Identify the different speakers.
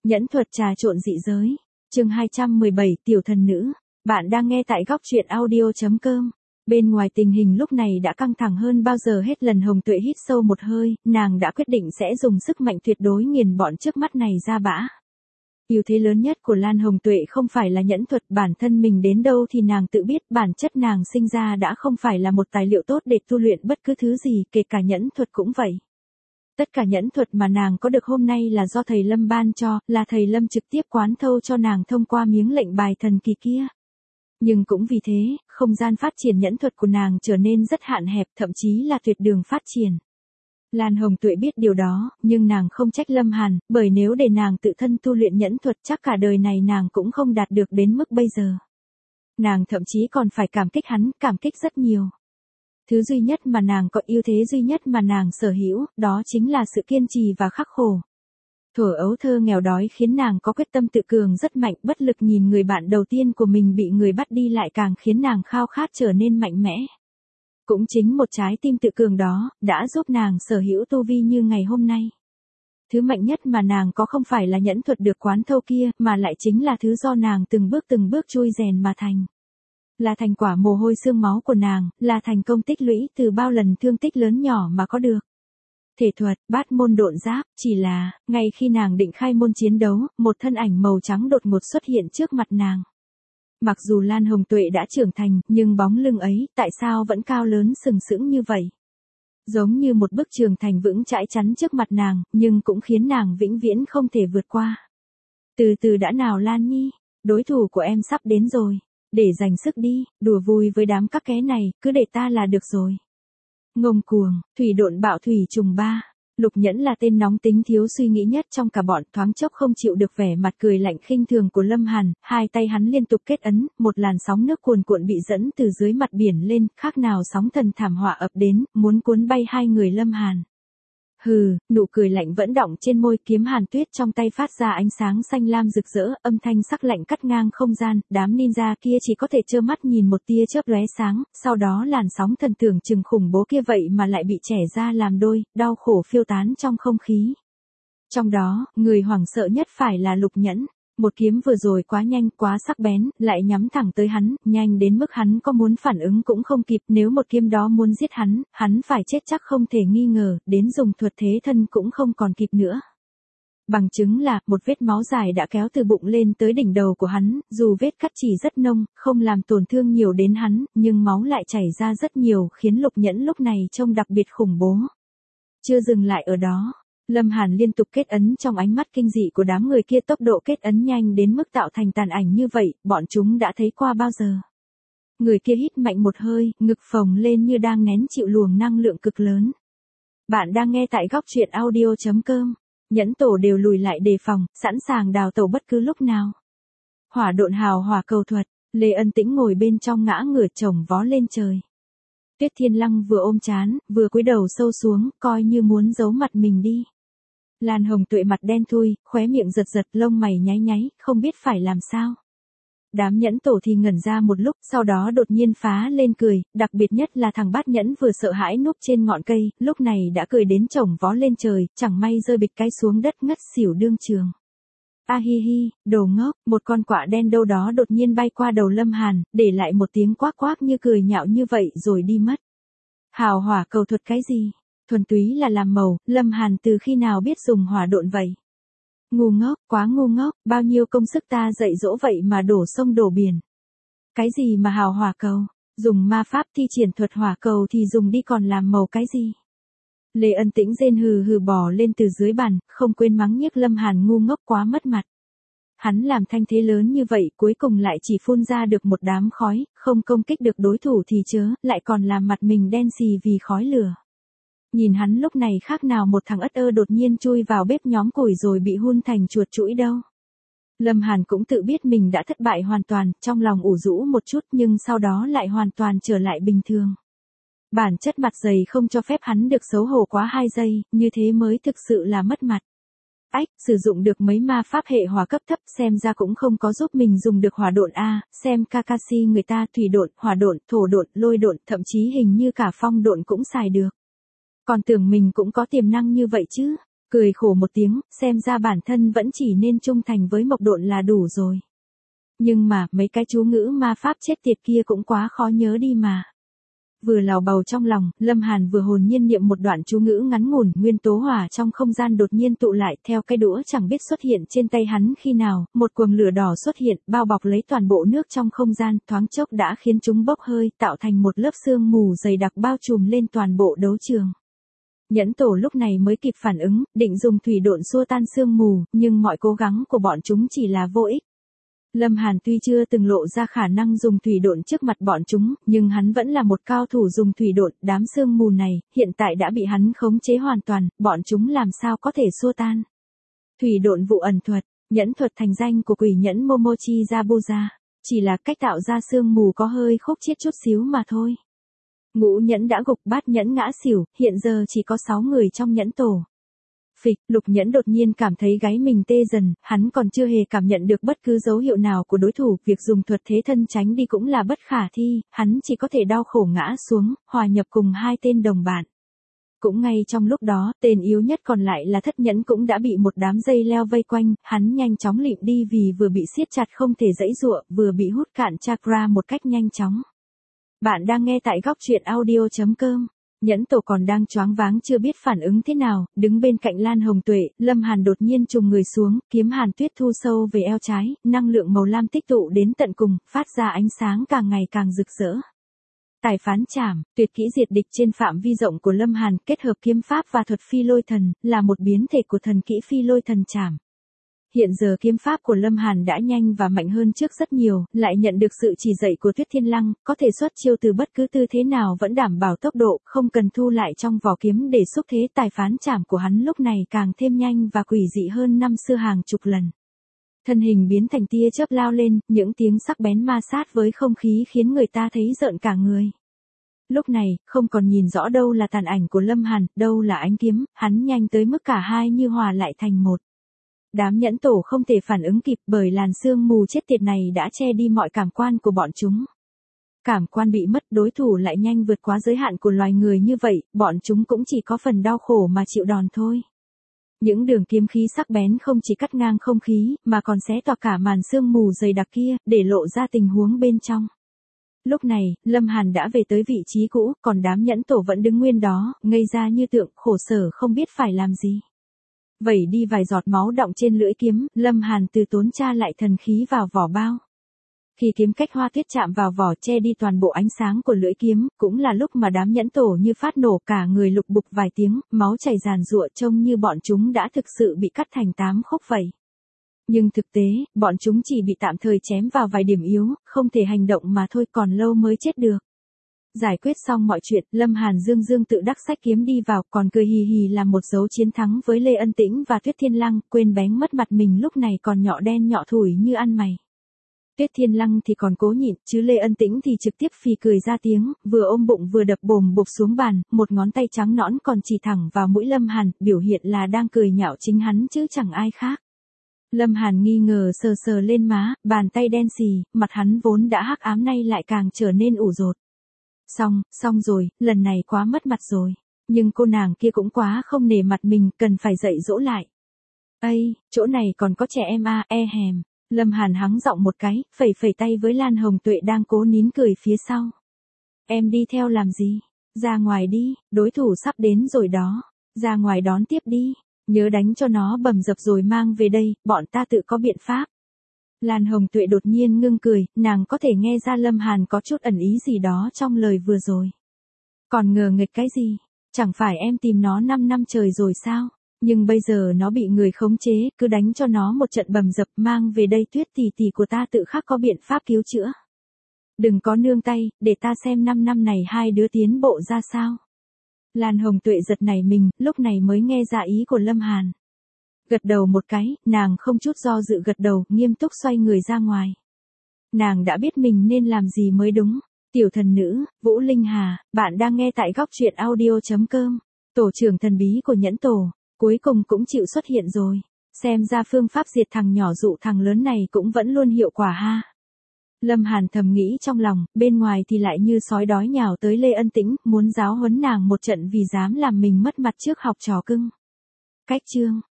Speaker 1: Nhẫn thuật trà trộn dị giới. Chương 217, tiểu thần nữ. Bạn đang nghe tại góc truyện audio.com. Bên ngoài tình hình lúc này đã căng thẳng hơn bao giờ hết. Lần Hồng Tuệ hít sâu một hơi, nàng đã quyết định sẽ dùng sức mạnh tuyệt đối nghiền bọn trước mắt này ra bã. Ưu thế lớn nhất của Lan Hồng Tuệ không phải là nhẫn thuật, bản thân mình đến đâu thì nàng tự biết, bản chất nàng sinh ra đã không phải là một tài liệu tốt để tu luyện bất cứ thứ gì, kể cả nhẫn thuật cũng vậy. Tất cả nhẫn thuật mà nàng có được hôm nay là do thầy Lâm ban cho, là thầy Lâm trực tiếp quán thâu cho nàng thông qua miếng lệnh bài thần kỳ kia. Nhưng cũng vì thế, không gian phát triển nhẫn thuật của nàng trở nên rất hạn hẹp, thậm chí là tuyệt đường phát triển. Lan Hồng Tuệ biết điều đó, nhưng nàng không trách Lâm Hàn, bởi nếu để nàng tự thân tu luyện nhẫn thuật chắc cả đời này nàng cũng không đạt được đến mức bây giờ. Nàng thậm chí còn phải cảm kích hắn, cảm kích rất nhiều. Thứ duy nhất mà nàng có, ưu thế duy nhất mà nàng sở hữu, đó chính là sự kiên trì và khắc khổ. Thuở ấu thơ nghèo đói khiến nàng có quyết tâm tự cường rất mạnh, bất lực nhìn người bạn đầu tiên của mình bị người bắt đi lại càng khiến nàng khao khát trở nên mạnh mẽ. Cũng chính một trái tim tự cường đó, đã giúp nàng sở hữu tu vi như ngày hôm nay. Thứ mạnh nhất mà nàng có không phải là nhẫn thuật được quán thâu kia, mà lại chính là thứ do nàng từng bước chui rèn mà thành. Là thành quả mồ hôi xương máu của nàng, là thành công tích lũy từ bao lần thương tích lớn nhỏ mà có được. Thể thuật, bát môn độn giáp, chỉ là, ngay khi nàng định khai môn chiến đấu, một thân ảnh màu trắng đột ngột xuất hiện trước mặt nàng. Mặc dù Lan Hồng Tuệ đã trưởng thành, nhưng bóng lưng ấy, tại sao vẫn cao lớn sừng sững như vậy? Giống như một bức tường thành vững chãi chắn trước mặt nàng, nhưng cũng khiến nàng vĩnh viễn không thể vượt qua. Từ từ đã nào Lan Nhi, đối thủ của em sắp đến rồi. Để dành sức đi, đùa vui với đám các ké này, cứ để ta là được rồi. Ngông cuồng, thủy độn bạo thủy trùng 3. Lục Nhẫn là tên nóng tính thiếu suy nghĩ nhất trong cả bọn, thoáng chốc không chịu được vẻ mặt cười lạnh khinh thường của Lâm Hàn, hai tay hắn liên tục kết ấn, một làn sóng nước cuồn cuộn bị dẫn từ dưới mặt biển lên, khác nào sóng thần thảm họa ập đến, muốn cuốn bay hai người Lâm Hàn. Hừ, nụ cười lạnh vẫn đọng trên môi, kiếm hàn tuyết trong tay phát ra ánh sáng xanh lam rực rỡ, âm thanh sắc lạnh cắt ngang không gian, đám ninja kia chỉ có thể trơ mắt nhìn một tia chớp lóe sáng, sau đó làn sóng thần tưởng chừng khủng bố kia vậy mà lại bị chẻ ra làm đôi, đau khổ phiêu tán trong không khí. Trong đó, người hoảng sợ nhất phải là Lục Nhẫn. Một kiếm vừa rồi quá nhanh, quá sắc bén, lại nhắm thẳng tới hắn, nhanh đến mức hắn có muốn phản ứng cũng không kịp, nếu một kiếm đó muốn giết hắn phải chết chắc không thể nghi ngờ, đến dùng thuật thế thân cũng không còn kịp nữa. Bằng chứng là, một vết máu dài đã kéo từ bụng lên tới đỉnh đầu của hắn, dù vết cắt chỉ rất nông, không làm tổn thương nhiều đến hắn, nhưng máu lại chảy ra rất nhiều, khiến Lục Nhẫn lúc này trông đặc biệt khủng bố. Chưa dừng lại ở đó. Lâm Hàn liên tục kết ấn, trong ánh mắt kinh dị của đám người kia tốc độ kết ấn nhanh đến mức tạo thành tàn ảnh như vậy, bọn chúng đã thấy qua bao giờ. Người kia hít mạnh một hơi, ngực phồng lên như đang nén chịu luồng năng lượng cực lớn. Bạn đang nghe tại góc truyện audio.com. Nhẫn tổ đều lùi lại đề phòng, sẵn sàng đào tẩu bất cứ lúc nào. Hỏa độn hào hỏa cầu thuật, Lê Ân Tĩnh ngồi bên trong ngã ngửa chồng vó lên trời. Tuyết Thiên Lăng vừa ôm trán, vừa cúi đầu sâu xuống, coi như muốn giấu mặt mình đi. Lan Hồng Tuệ mặt đen thui, khóe miệng giật giật, lông mày nháy nháy, không biết phải làm sao. Đám nhẫn tổ thì ngẩn ra một lúc, sau đó đột nhiên phá lên cười, đặc biệt nhất là thằng Bát Nhẫn vừa sợ hãi núp trên ngọn cây, lúc này đã cười đến chổng vó lên trời, chẳng may rơi bịch cái xuống đất ngất xỉu đương trường. A hi hi, đồ ngốc, một con quạ đen đâu đó đột nhiên bay qua đầu Lâm Hàn, để lại một tiếng quác quác như cười nhạo như vậy rồi đi mất. Hào hỏa cầu thuật cái gì? Thuần túy là làm màu, Lâm Hàn từ khi nào biết dùng hỏa độn vậy? Ngu ngốc, quá ngu ngốc, bao nhiêu công sức ta dạy dỗ vậy mà đổ sông đổ biển. Cái gì mà hào hỏa cầu? Dùng ma pháp thi triển thuật hỏa cầu thì dùng đi còn làm màu cái gì? Lê Ân Tĩnh rên hừ hừ bò lên từ dưới bàn, không quên mắng nhiếc Lâm Hàn ngu ngốc quá mất mặt. Hắn làm thanh thế lớn như vậy cuối cùng lại chỉ phun ra được một đám khói, không công kích được đối thủ thì chớ, lại còn làm mặt mình đen xì vì khói lửa. Nhìn hắn lúc này khác nào một thằng ất ơ đột nhiên chui vào bếp nhóm củi rồi bị hun thành chuột chũi đâu. Lâm Hàn cũng tự biết mình đã thất bại hoàn toàn, trong lòng ủ rũ một chút nhưng sau đó lại hoàn toàn trở lại bình thường. Bản chất mặt dày không cho phép hắn được xấu hổ quá 2 giây, như thế mới thực sự là mất mặt. Ách, sử dụng được mấy ma pháp hệ hỏa cấp thấp xem ra cũng không có giúp mình dùng được hỏa độn a, xem Kakashi người ta thủy độn, hỏa độn, thổ độn, lôi độn, thậm chí hình như cả phong độn cũng xài được. Còn tưởng mình cũng có tiềm năng như vậy chứ, cười khổ một tiếng, xem ra bản thân vẫn chỉ nên trung thành với Mộc Độn là đủ rồi. Nhưng mà, mấy cái chú ngữ ma pháp chết tiệt kia cũng quá khó nhớ đi mà. Vừa lào bầu trong lòng, Lâm Hàn vừa hồn nhiên niệm một đoạn chú ngữ ngắn ngủn, nguyên tố hỏa trong không gian đột nhiên tụ lại, theo cái đũa chẳng biết xuất hiện trên tay hắn khi nào, một quầng lửa đỏ xuất hiện, bao bọc lấy toàn bộ nước trong không gian, thoáng chốc đã khiến chúng bốc hơi, tạo thành một lớp sương mù dày đặc bao trùm lên toàn bộ đấu trường. Nhẫn tổ lúc này mới kịp phản ứng, định dùng thủy độn xua tan sương mù, nhưng mọi cố gắng của bọn chúng chỉ là vô ích. Lâm Hàn tuy chưa từng lộ ra khả năng dùng thủy độn trước mặt bọn chúng, nhưng hắn vẫn là một cao thủ dùng thủy độn, đám sương mù này, hiện tại đã bị hắn khống chế hoàn toàn, bọn chúng làm sao có thể xua tan. Thủy độn vụ ẩn thuật, nhẫn thuật thành danh của quỷ nhẫn Momochi Zabuza, chỉ là cách tạo ra sương mù có hơi khúc chiết chút xíu mà thôi. Ngũ nhẫn đã gục, bát nhẫn ngã xỉu, hiện giờ chỉ có 6 người trong nhẫn tổ. Phịch, Lục Nhẫn đột nhiên cảm thấy gáy mình tê dần, hắn còn chưa hề cảm nhận được bất cứ dấu hiệu nào của đối thủ, việc dùng thuật thế thân tránh đi cũng là bất khả thi, hắn chỉ có thể đau khổ ngã xuống, hòa nhập cùng hai tên đồng bạn. Cũng ngay trong lúc đó, tên yếu nhất còn lại là Thất Nhẫn cũng đã bị một đám dây leo vây quanh, hắn nhanh chóng lịm đi vì vừa bị siết chặt không thể giãy giụa, vừa bị hút cạn chakra một cách nhanh chóng. Bạn đang nghe tại góc truyện audio.com. Nhẫn tổ còn đang choáng váng chưa biết phản ứng thế nào, đứng bên cạnh Lan Hồng Tuệ, Lâm Hàn đột nhiên trùng người xuống, kiếm hàn tuyết thu sâu về eo trái, năng lượng màu lam tích tụ đến tận cùng, phát ra ánh sáng càng ngày càng rực rỡ. Tài phán chảm, tuyệt kỹ diệt địch trên phạm vi rộng của Lâm Hàn, kết hợp kiếm pháp và thuật phi lôi thần, là một biến thể của thần kỹ phi lôi thần chảm. Hiện giờ kiếm pháp của Lâm Hàn đã nhanh và mạnh hơn trước rất nhiều, lại nhận được sự chỉ dạy của Tuyết Thiên Lăng, có thể xuất chiêu từ bất cứ tư thế nào vẫn đảm bảo tốc độ, không cần thu lại trong vỏ kiếm để xúc thế. Tài phán chảm của hắn lúc này càng thêm nhanh và quỷ dị hơn năm xưa hàng chục lần. Thân hình biến thành tia chớp lao lên, những tiếng sắc bén ma sát với không khí khiến người ta thấy rợn cả người. Lúc này, không còn nhìn rõ đâu là tàn ảnh của Lâm Hàn, đâu là ánh kiếm, hắn nhanh tới mức cả hai như hòa lại thành một. Đám nhẫn tổ không thể phản ứng kịp bởi làn sương mù chết tiệt này đã che đi mọi cảm quan của bọn chúng. Cảm quan bị mất, đối thủ lại nhanh vượt quá giới hạn của loài người như vậy, bọn chúng cũng chỉ có phần đau khổ mà chịu đòn thôi. Những đường kiếm khí sắc bén không chỉ cắt ngang không khí, mà còn xé toạc cả màn sương mù dày đặc kia, để lộ ra tình huống bên trong. Lúc này, Lâm Hàn đã về tới vị trí cũ, còn đám nhẫn tổ vẫn đứng nguyên đó, ngây ra như tượng, khổ sở không biết phải làm gì. Vẩy đi vài giọt máu đọng trên lưỡi kiếm, Lâm Hàn từ tốn tra lại thần khí vào vỏ bao. Khi kiếm cách hoa tuyết chạm vào vỏ che đi toàn bộ ánh sáng của lưỡi kiếm, cũng là lúc mà đám nhẫn tổ như phát nổ, cả người lục bục vài tiếng, máu chảy ràn rụa, trông như bọn chúng đã thực sự bị cắt thành 8 khúc vậy. Nhưng thực tế, bọn chúng chỉ bị tạm thời chém vào vài điểm yếu, không thể hành động mà thôi, còn lâu mới chết được. Giải quyết xong mọi chuyện, Lâm Hàn dương tự đắc xách kiếm đi vào, còn cười hì hì làm một dấu chiến thắng với Lê Ân Tĩnh và Tuyết Thiên Lăng, quên bén mất mặt mình lúc này còn nhọ đen nhọ thủi như ăn mày. Tuyết Thiên Lăng thì còn cố nhịn, chứ Lê Ân Tĩnh thì trực tiếp phì cười ra tiếng, vừa ôm bụng vừa đập bồm bộp xuống bàn, một ngón tay trắng nõn còn chỉ thẳng vào mũi Lâm Hàn, biểu hiện là đang cười nhạo chính hắn chứ chẳng ai khác. Lâm Hàn nghi ngờ sờ sờ lên má, bàn tay đen xì, mặt hắn vốn đã hắc ám nay lại càng trở nên ủ rột. Xong rồi, lần này quá mất mặt rồi. Nhưng cô nàng kia cũng quá không nể mặt mình, cần phải dạy dỗ lại. Ây, chỗ này còn có trẻ em à, hèm. Lâm Hàn hắng giọng một cái, phẩy tay với Lan Hồng Tuệ đang cố nín cười phía sau. Em đi theo làm gì? Ra ngoài đi, đối thủ sắp đến rồi đó. Ra ngoài đón tiếp đi. Nhớ đánh cho nó bầm dập rồi mang về đây, bọn ta tự có biện pháp. Lan Hồng Tuệ đột nhiên ngưng cười, nàng có thể nghe ra Lâm Hàn có chút ẩn ý gì đó trong lời vừa rồi. Còn ngờ nghịch cái gì? Chẳng phải em tìm nó 5 năm trời rồi sao? Nhưng bây giờ nó bị người khống chế, cứ đánh cho nó một trận bầm dập, mang về đây, Tuyết tỷ tỷ của ta tự khắc có biện pháp cứu chữa. Đừng có nương tay, để ta xem 5 năm này hai đứa tiến bộ ra sao. Lan Hồng Tuệ giật nảy mình, lúc này mới nghe ra ý của Lâm Hàn. Gật đầu một cái, nàng không chút do dự gật đầu, nghiêm túc xoay người ra ngoài. Nàng đã biết mình nên làm gì mới đúng. Tiểu thần nữ, Vũ Linh Hà, bạn đang nghe tại góc truyện audio.com. Tổ trưởng thần bí của nhẫn tổ, cuối cùng cũng chịu xuất hiện rồi. Xem ra phương pháp diệt thằng nhỏ dụ thằng lớn này cũng vẫn luôn hiệu quả ha. Lâm Hàn thầm nghĩ trong lòng, bên ngoài thì lại như sói đói nhào tới Lê Ân Tĩnh, muốn giáo huấn nàng một trận vì dám làm mình mất mặt trước học trò cưng. Cách chương